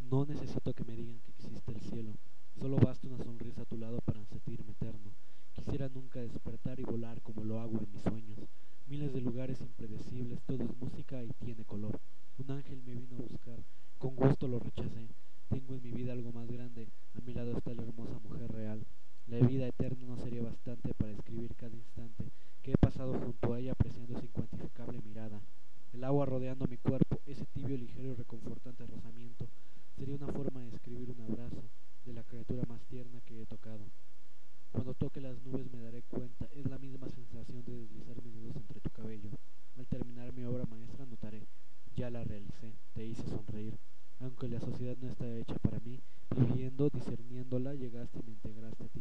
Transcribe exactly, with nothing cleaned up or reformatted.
No necesito que me digan que existe el cielo, solo basta una sonrisa a tu lado para sentirme eterno. Quisiera nunca despertar y volar como lo hago en mis sueños. Miles de lugares impredecibles, todo es música y tiene color. Un ángel me vino a buscar, con gusto lo rechacé. Tengo en mi vida algo más grande, a mi lado está la hermosa mujer real. La vida eterna no sería bastante para escribir cada instante que he pasado junto a ella apreciando su incuantificable mirada. El agua rodeando mi cuerpo, ese tibio, ligero y reconfortante rozamiento, sería una forma de escribir un abrazo de la criatura más tierna que he tocado. Cuando toque las nubes me daré cuenta, es la misma sensación de deslizar mis dedos entre tu cabello. Al terminar mi obra maestra notaré, ya la realicé, te hice sonreír. Aunque la sociedad no está hecha para mí, viviendo, discerniéndola, llegaste y me integraste a ti.